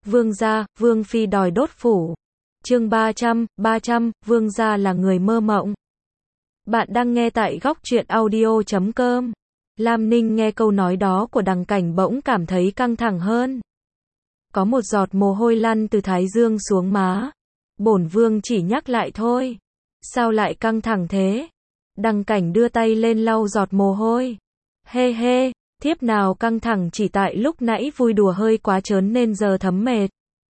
Vương gia, Vương phi đòi đốt phủ. Chương 300, Vương gia là người mơ mộng. Bạn đang nghe tại góc truyện audio.com. Lam Ninh nghe câu nói đó của Đằng Cảnh bỗng cảm thấy căng thẳng hơn. Có một giọt mồ hôi lăn từ thái dương xuống má. Bổn vương chỉ nhắc lại thôi. Sao lại căng thẳng thế? Đằng Cảnh đưa tay lên lau giọt mồ hôi. Hê hê, thiếp nào căng thẳng chỉ tại lúc nãy vui đùa hơi quá trớn nên giờ thấm mệt.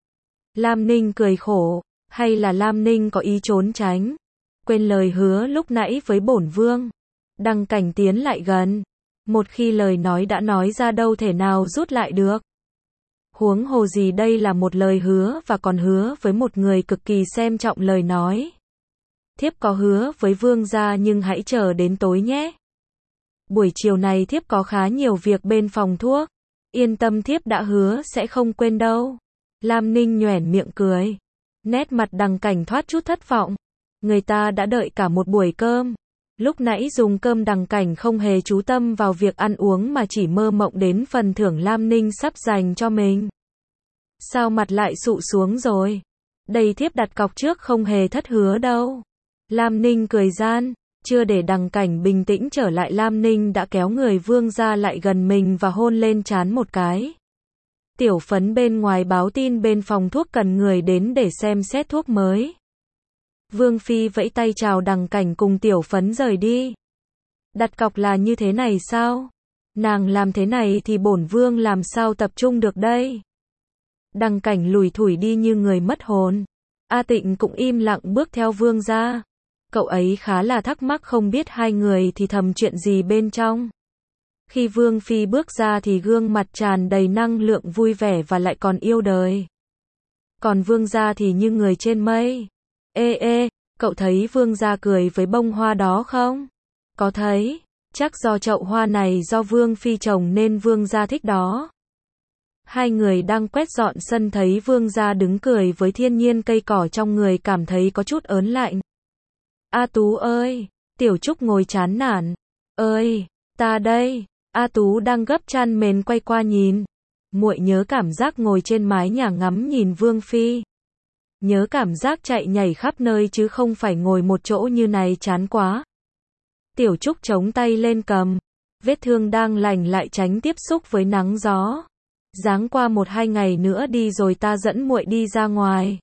Lam Ninh cười khổ, hay là Lam Ninh có ý trốn tránh, quên lời hứa lúc nãy với bổn vương. Đằng Cảnh tiến lại gần, một khi lời nói đã nói ra đâu thể nào rút lại được. Huống hồ gì đây là một lời hứa và còn hứa với một người cực kỳ xem trọng lời nói. Thiếp có hứa với vương gia nhưng hãy chờ đến tối nhé. Buổi chiều này thiếp có khá nhiều việc bên phòng thuốc. Yên tâm thiếp đã hứa sẽ không quên đâu. Lam Ninh nhoẻn miệng cười. Nét mặt Đằng Cảnh thoát chút thất vọng. Người ta đã đợi cả một buổi cơm. Lúc nãy dùng cơm Đằng Cảnh không hề chú tâm vào việc ăn uống mà chỉ mơ mộng đến phần thưởng Lam Ninh sắp dành cho mình. Sao mặt lại sụ xuống rồi? Đây thiếp đặt cọc trước không hề thất hứa đâu. Lam Ninh cười gian. Chưa để Đằng Cảnh bình tĩnh trở lại, Lam Ninh đã kéo người vương gia lại gần mình và hôn lên trán một cái. Tiểu Phấn bên ngoài báo tin bên phòng thuốc cần người đến để xem xét thuốc mới. Vương phi vẫy tay chào Đằng Cảnh cùng Tiểu Phấn rời đi. Đặt cọc là như thế này sao? Nàng làm thế này thì bổn vương làm sao tập trung được đây? Đằng Cảnh lủi thủi đi như người mất hồn. A Tịnh cũng im lặng bước theo vương gia. Cậu ấy khá là thắc mắc không biết hai người thì thầm chuyện gì bên trong. Khi Vương phi bước ra thì gương mặt tràn đầy năng lượng vui vẻ và lại còn yêu đời. Còn vương gia thì như người trên mây. Ê, cậu thấy vương gia cười với bông hoa đó không? Có thấy, chắc do chậu hoa này do Vương phi trồng nên vương gia thích đó. Hai người đang quét dọn sân thấy vương gia đứng cười với thiên nhiên cây cỏ trong người cảm thấy có chút ớn lạnh. A Tú ơi, Tiểu Trúc ngồi chán nản. Ơi, ta đây. A Tú đang gấp chăn mền quay qua nhìn. Muội nhớ cảm giác ngồi trên mái nhà ngắm nhìn Vương phi. Nhớ cảm giác chạy nhảy khắp nơi chứ không phải ngồi một chỗ như này chán quá. Tiểu Trúc chống tay lên cầm. Vết thương đang lành lại tránh tiếp xúc với nắng gió. Ráng qua 1-2 ngày nữa đi rồi ta dẫn muội đi ra ngoài.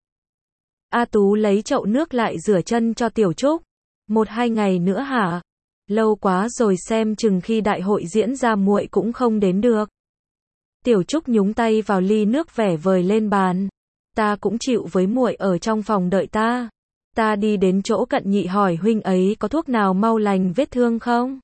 A Tú lấy chậu nước lại rửa chân cho Tiểu Trúc. 1-2 ngày nữa hả? Lâu quá rồi, xem chừng khi đại hội diễn ra muội cũng không đến được. Tiểu Trúc nhúng tay vào ly nước vẻ vời lên bàn. Ta cũng chịu với muội ở trong phòng đợi ta. Ta đi đến chỗ Cận Nhị hỏi huynh ấy có thuốc nào mau lành vết thương không?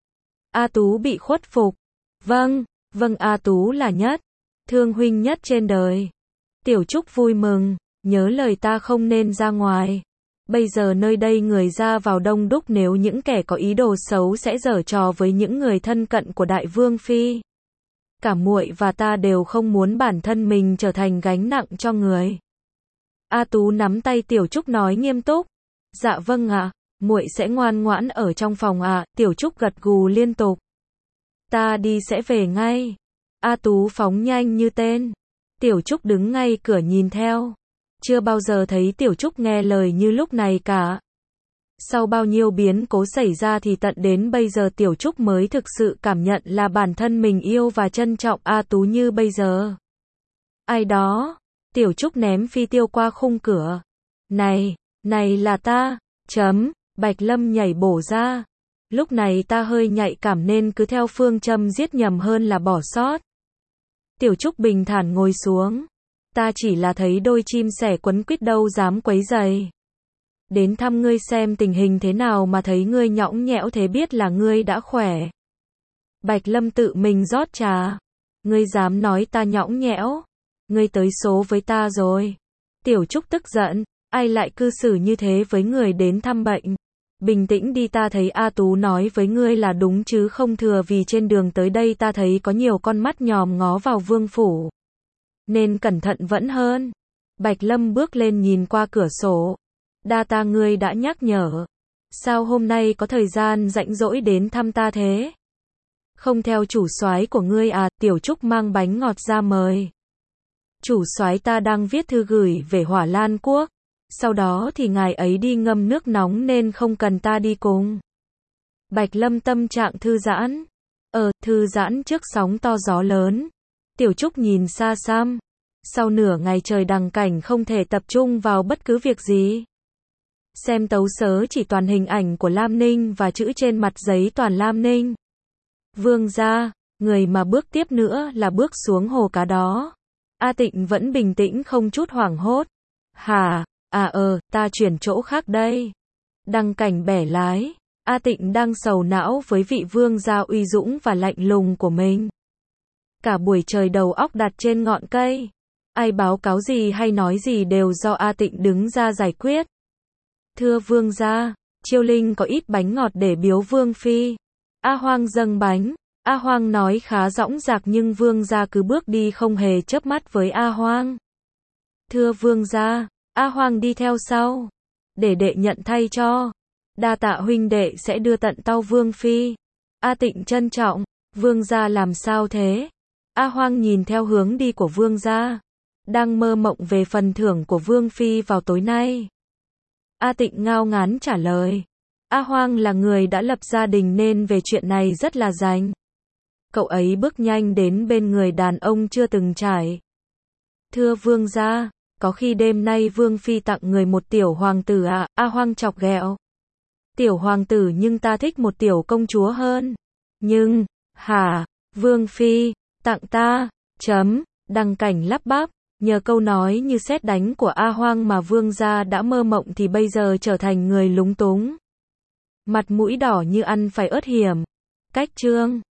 A Tú bị khuất phục. Vâng, A Tú là nhất. Thương huynh nhất trên đời. Tiểu Trúc vui mừng. Nhớ lời ta không nên ra ngoài. Bây giờ nơi đây người ra vào đông đúc, nếu những kẻ có ý đồ xấu sẽ giở trò với những người thân cận của Đại Vương phi. Cả muội và ta đều không muốn bản thân mình trở thành gánh nặng cho người. A Tú nắm tay Tiểu Trúc nói nghiêm túc. Dạ vâng ạ, muội sẽ ngoan ngoãn ở trong phòng ạ. Tiểu Trúc gật gù liên tục. Ta đi sẽ về ngay. A Tú phóng nhanh như tên. Tiểu Trúc đứng ngay cửa nhìn theo. Chưa bao giờ thấy Tiểu Trúc nghe lời như lúc này cả. Sau bao nhiêu biến cố xảy ra thì tận đến bây giờ Tiểu Trúc mới thực sự cảm nhận là bản thân mình yêu và trân trọng A Tú như bây giờ. Ai đó? Tiểu Trúc ném phi tiêu qua khung cửa. Này là ta. Bạch Lâm nhảy bổ ra. Lúc này ta hơi nhạy cảm nên cứ theo phương châm giết nhầm hơn là bỏ sót. Tiểu Trúc bình thản ngồi xuống. Ta chỉ là thấy đôi chim sẻ quấn quýt đâu dám quấy rầy. Đến thăm ngươi xem tình hình thế nào mà thấy ngươi nhõng nhẽo thế biết là ngươi đã khỏe. Bạch Lâm tự mình rót trà. Ngươi dám nói ta nhõng nhẽo? Ngươi tới số với ta rồi. Tiểu Trúc tức giận. Ai lại cư xử như thế với người đến thăm bệnh? Bình tĩnh đi, ta thấy A Tú nói với ngươi là đúng chứ không thừa, vì trên đường tới đây ta thấy có nhiều con mắt nhòm ngó vào vương phủ. Nên cẩn thận vẫn hơn. Bạch Lâm bước lên nhìn qua cửa sổ. Đa tạ ngươi đã nhắc nhở. Sao hôm nay có thời gian rảnh rỗi đến thăm ta thế? Không theo chủ soái của ngươi à? Tiểu Trúc mang bánh ngọt ra mời. Chủ soái ta đang viết thư gửi về Hỏa Lan quốc. Sau đó thì ngài ấy đi ngâm nước nóng nên không cần ta đi cùng. Bạch Lâm tâm trạng thư giãn. Thư giãn trước sóng to gió lớn. Tiểu Trúc nhìn xa xăm. Sau nửa ngày trời đằng cảnh không thể tập trung vào bất cứ việc gì. Xem tấu sớ chỉ toàn hình ảnh của Lam Ninh và chữ trên mặt giấy toàn Lam Ninh. Vương gia, người mà bước tiếp nữa là bước xuống hồ cá đó. A Tịnh vẫn bình tĩnh không chút hoảng hốt. Hả, ta chuyển chỗ khác đây. Đằng cảnh bẻ lái. A Tịnh đang sầu não với vị vương gia uy dũng và lạnh lùng của mình. Cả buổi trời đầu óc đặt trên ngọn cây. Ai báo cáo gì hay nói gì đều do A Tịnh đứng ra giải quyết. Thưa vương gia, Chiêu Linh có ít bánh ngọt để biếu vương phi. A Hoang dâng bánh. A Hoang nói khá dõng dạc nhưng vương gia cứ bước đi không hề chớp mắt với A Hoang. Thưa vương gia, A Hoang đi theo sau. Để đệ nhận thay cho. Đa tạ huynh đệ sẽ đưa tận tau vương phi. A Tịnh trân trọng. Vương gia làm sao thế? A Hoang nhìn theo hướng đi của vương gia. Đang mơ mộng về phần thưởng của vương phi vào tối nay. A Tịnh ngao ngán trả lời. A Hoang là người đã lập gia đình nên về chuyện này rất là rành. Cậu ấy bước nhanh đến bên người đàn ông chưa từng trải. Thưa vương gia, có khi đêm nay vương phi tặng người một tiểu hoàng tử à? A Hoang chọc ghẹo. Tiểu hoàng tử nhưng ta thích một tiểu công chúa hơn. Nhưng, hả, vương phi, tặng ta, đằng cảnh lắp bắp, nhờ câu nói như sét đánh của A Hoang mà vương gia đã mơ mộng thì bây giờ trở thành người lúng túng. Mặt mũi đỏ như ăn phải ớt hiểm. Cách chương